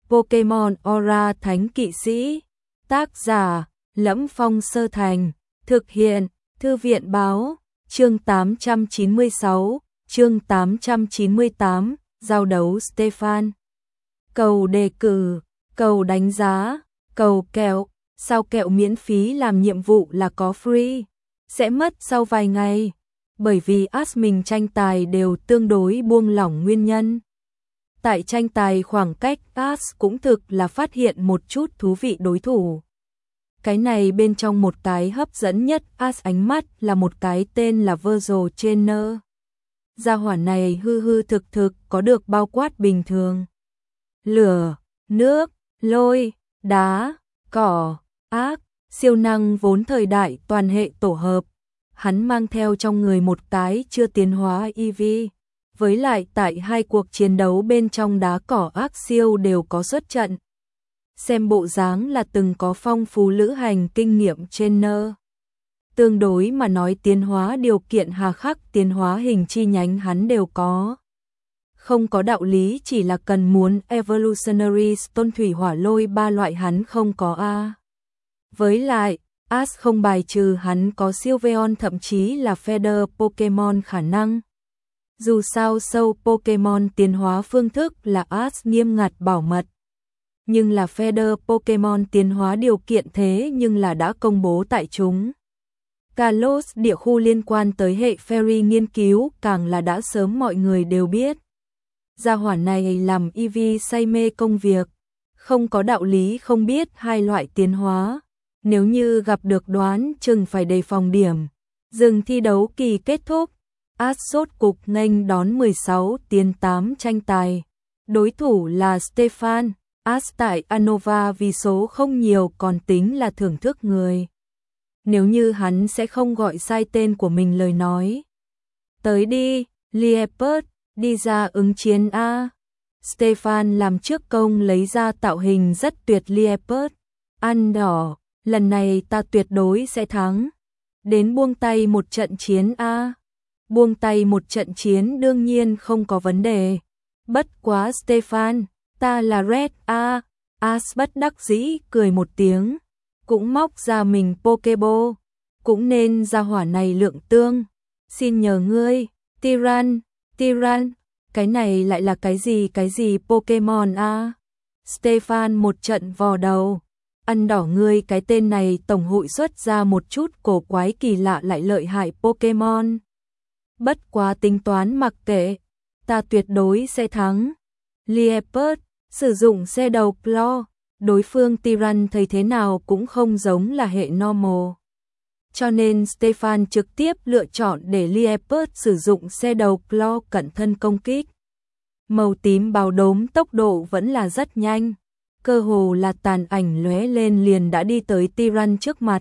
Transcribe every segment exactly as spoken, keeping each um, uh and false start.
Pokemon Aura Thánh Kỵ Sĩ. Tác giả: Lẫm Phong Sơ Thành. Thực hiện: Thư viện báo. Chương tám trăm chín mươi sáu, chương tám trăm chín mươi tám, giao đấu Stefan. Cầu đề cử, cầu đánh giá, cầu kẹo, sao kẹo miễn phí làm nhiệm vụ là có free, sẽ mất sau vài ngày, bởi vì admin tranh tài đều tương đối buông lỏng nguyên nhân. Tại tranh tài khoảng cách As cũng thực là phát hiện một chút thú vị đối thủ. Cái này bên trong một cái hấp dẫn nhất As ánh mắt là một cái tên là Virgil Trainer. Gia hỏa này hư hư thực thực có được bao quát bình thường. Lửa, nước, lôi, đá, cỏ, ác, siêu năng vốn thời đại toàn hệ tổ hợp. Hắn mang theo trong người một cái chưa tiến hóa e vê. Với lại tại hai cuộc chiến đấu bên trong đá cỏ ác siêu đều có xuất trận. Xem bộ dáng là từng có phong phú lữ hành kinh nghiệm trainer. Tương đối mà nói tiến hóa điều kiện hà khắc tiến hóa hình chi nhánh hắn đều có. Không có đạo lý chỉ là cần muốn Evolutionary Stone thủy hỏa lôi ba loại hắn không có a. Với lại, As không bài trừ hắn có Sylveon thậm chí là Feather Pokemon khả năng. Dù sao sâu Pokemon tiến hóa phương thức là As nghiêm ngặt bảo mật. Nhưng là Feather Pokemon tiến hóa điều kiện thế nhưng là đã công bố tại chúng. Kalos địa khu liên quan tới hệ Fairy nghiên cứu càng là đã sớm mọi người đều biết. Gia hỏa này làm e vê say mê công việc, không có đạo lý không biết hai loại tiến hóa. Nếu như gặp được đoán chừng phải đề phòng điểm. Dừng thi đấu kỳ kết thúc. As sốt cục nghênh đón mười sáu tiến tám tranh tài. Đối thủ là Stefan. As tại Unova vì số không nhiều còn tính là thưởng thức người. Nếu như hắn sẽ không gọi sai tên của mình lời nói. Tới đi, Liepard, đi ra ứng chiến A. Stefan làm trước công lấy ra tạo hình rất tuyệt Liepard. Ăn đỏ, lần này ta tuyệt đối sẽ thắng. Đến buông tay một trận chiến A. Buông tay một trận chiến đương nhiên không có vấn đề. Bất quá Stefan, ta là Red A. As bất đắc dĩ cười một tiếng. Cũng móc ra mình Pokeball. Cũng nên ra hỏa này lượng tương. Xin nhờ ngươi, Tyran, Tyran. Cái này lại là cái gì cái gì Pokemon A. Stefan một trận vò đầu. Ăn đỏ ngươi cái tên này tổng hội xuất ra một chút cổ quái kỳ lạ lại lợi hại Pokemon. Bất quá tính toán mặc kệ, ta tuyệt đối sẽ thắng. Liepard, sử dụng xe đầu Claw, đối phương Tyran thấy thế nào cũng không giống là hệ normal. Cho nên Stefan trực tiếp lựa chọn để Liepard sử dụng xe đầu Claw cận thân công kích. Màu tím báo đốm tốc độ vẫn là rất nhanh. Cơ hồ là tàn ảnh lóe lên liền đã đi tới Tyran trước mặt.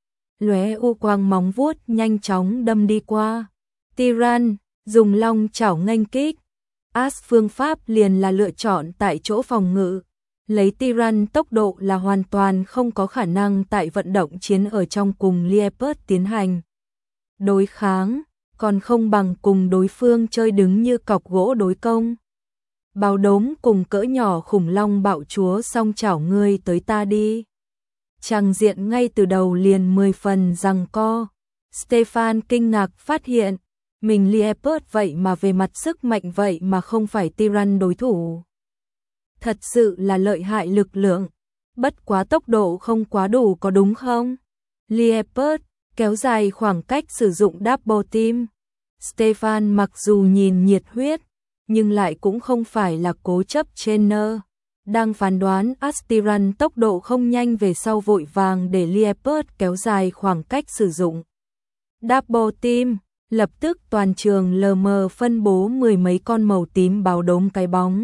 Lóe u quang móng vuốt nhanh chóng đâm đi qua. Tyran dùng long chảo nghênh kích. As phương pháp liền là lựa chọn tại chỗ phòng ngự. Lấy Tyran tốc độ là hoàn toàn không có khả năng tại vận động chiến ở trong cùng Liepard tiến hành. Đối kháng, còn không bằng cùng đối phương chơi đứng như cọc gỗ đối công. Báo đốm cùng cỡ nhỏ khủng long bạo chúa song chảo ngươi tới ta đi. Tràng diện ngay từ đầu liền mười phần giằng co. Stefan kinh ngạc phát hiện, mình Liepard vậy mà về mặt sức mạnh vậy mà không phải Tyran đối thủ. Thật sự là lợi hại lực lượng, bất quá tốc độ không quá đủ có đúng không? Liepard kéo dài khoảng cách sử dụng Double Team. Stefan mặc dù nhìn nhiệt huyết, nhưng lại cũng không phải là cố chấp trainer. Đang phán đoán Astiran tốc độ không nhanh về sau vội vàng để Liepard kéo dài khoảng cách sử dụng Double Team. Lập tức toàn trường lờ mờ phân bố mười mấy con màu tím báo đốm cái bóng.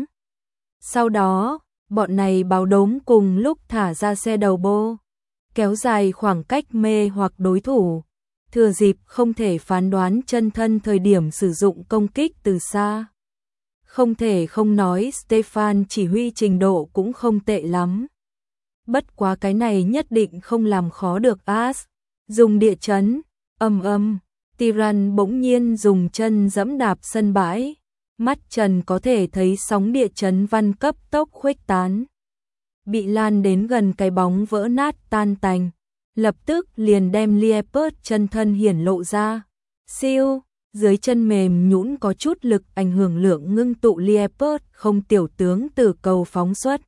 Sau đó, bọn này báo đốm cùng lúc thả ra xe đầu bô, kéo dài khoảng cách mê hoặc đối thủ. Thừa dịp không thể phán đoán chân thân thời điểm sử dụng công kích từ xa. Không thể không nói Stefan chỉ huy trình độ cũng không tệ lắm. Bất quá cái này nhất định không làm khó được As. Dùng địa chấn, âm âm. Tyran bỗng nhiên dùng chân giẫm đạp sân bãi, mắt Trần có thể thấy sóng địa chấn văn cấp tốc khuếch tán. bị lan đến gần cái bóng vỡ nát tan tành, lập tức liền đem Leopard chân thân hiển lộ ra. Siêu, dưới chân mềm nhũn có chút lực ảnh hưởng lượng ngưng tụ Leopard không tiểu tướng từ cầu phóng xuất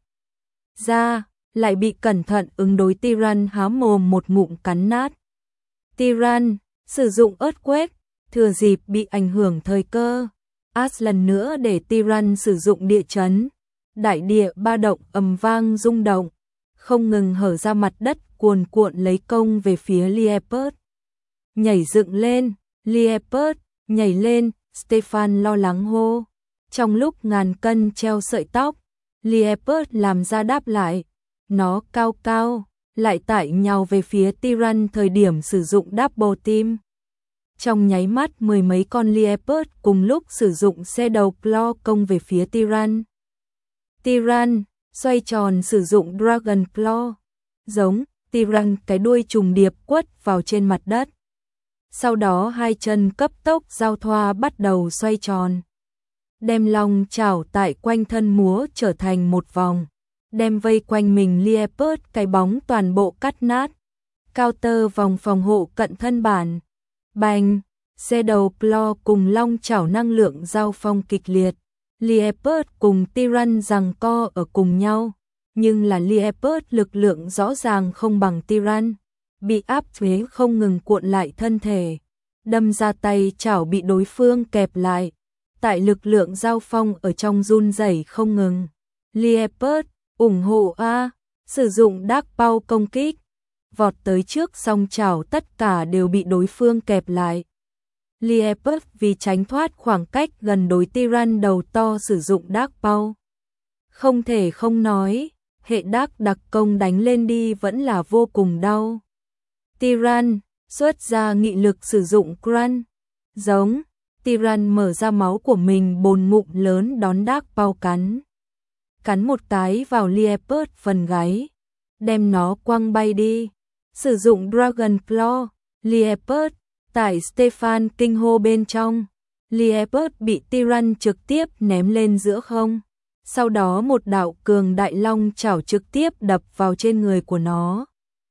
ra, lại bị cẩn thận ứng đối Tyran há mồm một ngụm cắn nát. Tyran sử dụng Earthquake, thừa dịp bị ảnh hưởng thời cơ, As lần nữa để Tyran sử dụng địa chấn. Đại địa ba động ầm vang rung động, không ngừng hở ra mặt đất cuồn cuộn lấy công về phía Leopard. Nhảy dựng lên, Leopard, nhảy lên, Stefan lo lắng hô. Trong lúc ngàn cân treo sợi tóc, Leopard làm ra đáp lại. Nó cao cao, lại tải nhào về phía Tyran thời điểm sử dụng Double Team. Trong nháy mắt mười mấy con Leopard cùng lúc sử dụng xe đầu claw công về phía Tyran. Tyran xoay tròn sử dụng Dragon Claw, giống Tyran cái đuôi trùng điệp quất vào trên mặt đất. Sau đó hai chân cấp tốc giao thoa bắt đầu xoay tròn, đem long chảo tại quanh thân múa trở thành một vòng, đem vây quanh mình Leopard cái bóng toàn bộ cắt nát. Counter vòng phòng hộ cận thân bản, bành, xe đầu claw cùng long chảo năng lượng giao phong kịch liệt. Leopard cùng Tyran giằng co ở cùng nhau, nhưng là Leopard lực lượng rõ ràng không bằng Tyran, bị áp chế không ngừng cuộn lại thân thể, đâm ra tay chảo bị đối phương kẹp lại, tại lực lượng giao phong ở trong run rẩy không ngừng. Leopard ủng hộ A, sử dụng Dark Paw công kích, vọt tới trước song chảo tất cả đều bị đối phương kẹp lại. Leopard vì tránh thoát khoảng cách gần đối Tyran đầu to sử dụng Dark Paw. Không thể không nói, hệ Dark đặc công đánh lên đi vẫn là vô cùng đau. Tyran xuất ra nghị lực sử dụng Crunch, giống, Tyran mở ra máu của mình bồn ngụm lớn đón Dark Paw cắn. Cắn một cái vào Leopard phần gáy, đem nó quăng bay đi. Sử dụng Dragon Claw, Leopard tại Stefan kinh hô bên trong, Leopard bị Tyran trực tiếp ném lên giữa không. Sau đó một đạo cường đại long chảo trực tiếp đập vào trên người của nó.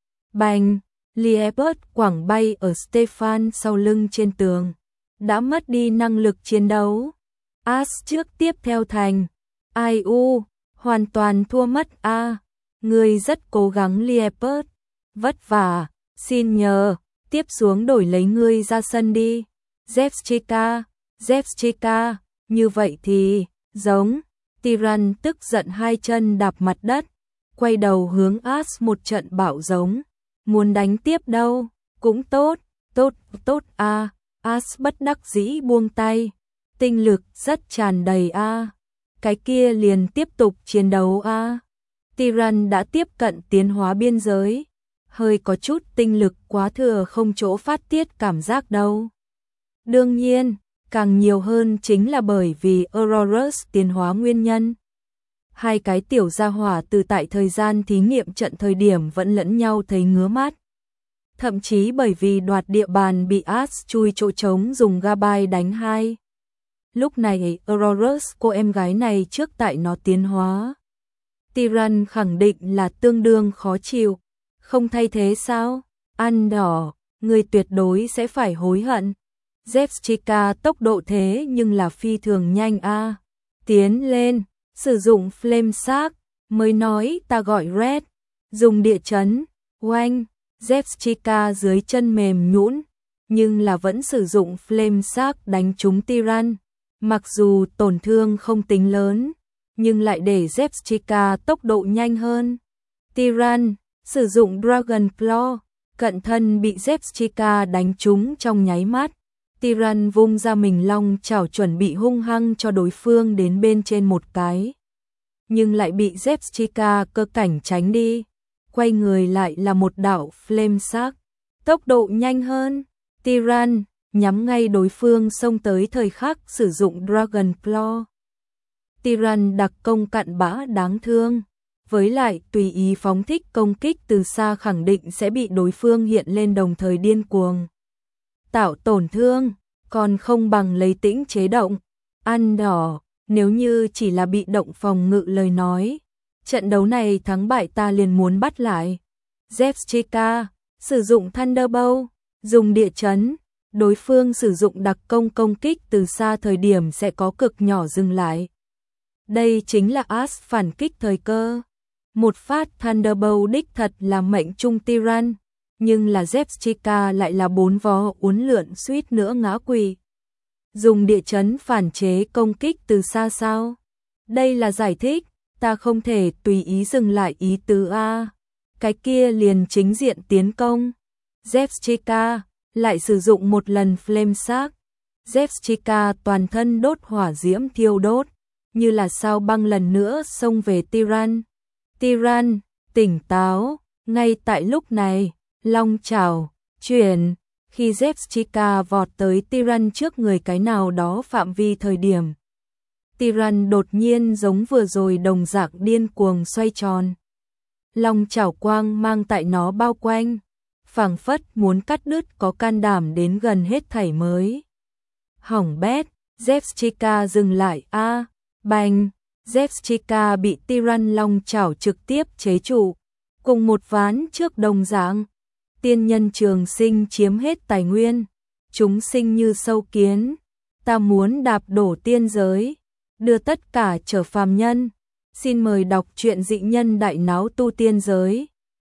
Bành, Leopard quẳng bay ở Stefan sau lưng trên tường, đã mất đi năng lực chiến đấu. As trước tiếp theo thành, ai u, hoàn toàn thua mất a. Người rất cố gắng Leopard, vất vả, xin nhờ. Tiếp xuống đổi lấy ngươi ra sân đi. Zevchika, Zevchika, như vậy thì, giống, Tyran tức giận hai chân đạp mặt đất, quay đầu hướng As một trận bạo giống, muốn đánh tiếp đâu, cũng tốt, tốt, tốt a. À. As bất đắc dĩ buông tay, tinh lực rất tràn đầy a. À. Cái kia liền tiếp tục chiến đấu a. À. Tyran đã tiếp cận tiến hóa biên giới. Hơi có chút tinh lực quá thừa không chỗ phát tiết cảm giác đâu. Đương nhiên, càng nhiều hơn chính là bởi vì Aurorus tiến hóa nguyên nhân. Hai cái tiểu gia hỏa từ tại thời gian thí nghiệm trận thời điểm vẫn lẫn nhau thấy ngứa mắt. Thậm chí bởi vì đoạt địa bàn bị As chui chỗ trống dùng Gabai đánh hai. Lúc này Aurorus cô em gái này trước tại nó tiến hóa. Tyran khẳng định là tương đương khó chịu. Không thay thế sao? Ăn đỏ, người tuyệt đối sẽ phải hối hận. Zevchika tốc độ thế nhưng là phi thường nhanh a. À. Tiến lên, sử dụng Flame Shark, mới nói ta gọi Red. Dùng địa chấn, oanh, Zevchika dưới chân mềm nhũn, nhưng là vẫn sử dụng Flame Shark đánh trúng Tyran. Mặc dù tổn thương không tính lớn, nhưng lại để Zevchika tốc độ nhanh hơn. Tyran sử dụng Dragon Claw, cận thân bị Zevchika đánh trúng trong nháy mắt. Tyran vung ra mình long chảo chuẩn bị hung hăng cho đối phương đến bên trên một cái. Nhưng lại bị Zevchika cơ cảnh tránh đi. Quay người lại là một đạo Flame Shark. Tốc độ nhanh hơn. Tyran nhắm ngay đối phương xông tới thời khắc sử dụng Dragon Claw. Tyran đặc công cặn bã đáng thương. Với lại tùy ý phóng thích công kích từ xa khẳng định sẽ bị đối phương hiện lên đồng thời điên cuồng tạo tổn thương, còn không bằng lấy tĩnh chế động. Ăn đỏ, nếu như chỉ là bị động phòng ngự lời nói, Trận đấu này thắng bại ta liền muốn bắt lại. Zevchika sử dụng Thunderbolt, dùng địa chấn, đối phương sử dụng đặc công công kích từ xa thời điểm sẽ có cực nhỏ dừng lại. Đây chính là Ash phản kích thời cơ. Một phát Thunderbolt đích thật là mệnh trung Tyrann, nhưng là Zevchika lại là bốn vó uốn lượn suýt nữa ngã quỵ. Dùng địa chấn phản chế công kích từ xa sao? Đây là giải thích, ta không thể tùy ý dừng lại ý tứ A. Cái kia liền chính diện tiến công. Zevchika lại sử dụng một lần Flame Shark. Zevchika toàn thân đốt hỏa diễm thiêu đốt, như là sao băng lần nữa xông về Tyrann. Tyrann tỉnh táo, ngay tại lúc này, long chảo chuyển, khi Zevchika vọt tới Tyrann trước người cái nào đó phạm vi thời điểm. Tyrann đột nhiên giống vừa rồi đồng dạng điên cuồng xoay tròn. Long chảo quang mang tại nó bao quanh, phảng phất muốn cắt đứt có can đảm đến gần hết thảy mới. Hỏng bét, Zevchika dừng lại a, à, bành, Zevchika bị Tyrann long chảo trực tiếp chế trụ, cùng một ván trước đồng dạng. Tiên nhân trường sinh chiếm hết tài nguyên, chúng sinh như sâu kiến, ta muốn đạp đổ tiên giới, đưa tất cả trở phàm nhân. Xin mời đọc truyện Dị Nhân Đại Náo Tu Tiên Giới.